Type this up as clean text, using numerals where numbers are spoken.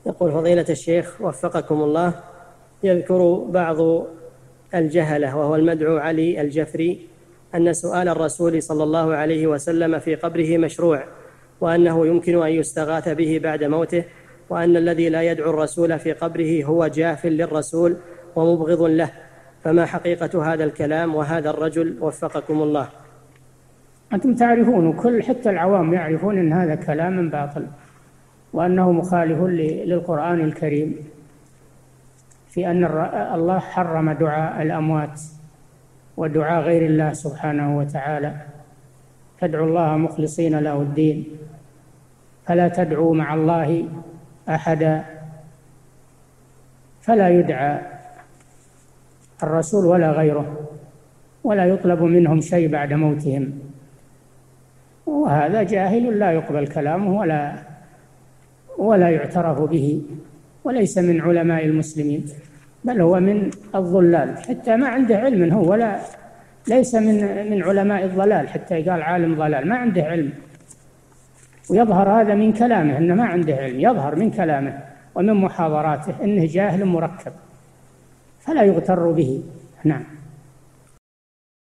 يقول فضيلة الشيخ وفقكم الله، يذكر بعض الجهلة وهو المدعو علي الجفري أن سؤال الرسول صلى الله عليه وسلم في قبره مشروع، وأنه يمكن أن يستغاث به بعد موته، وأن الذي لا يدعو الرسول في قبره هو جاف للرسول ومبغض له، فما حقيقة هذا الكلام وهذا الرجل وفقكم الله؟ أنتم تعرفون، كل حتى العوام يعرفون أن هذا كلام باطل، وأنه مخالف للقرآن الكريم في أن الله حرم دعاء الأموات ودعاء غير الله سبحانه وتعالى. فادعوا الله مخلصين له الدين، فلا تدعوا مع الله أحدا، فلا يدعى الرسول ولا غيره، ولا يطلب منهم شيء بعد موتهم. وهذا جاهل لا يقبل كلامه ولا يعترف به، وليس من علماء المسلمين، بل هو من الضلال، حتى ما عنده علم هو، ولا ليس من علماء الضلال حتى يقال عالم ضلال، ما عنده علم. ويظهر هذا من كلامه أنه ما عنده علم، يظهر من كلامه ومن محاضراته أنه جاهل مركب، فلا يغتر به. نعم.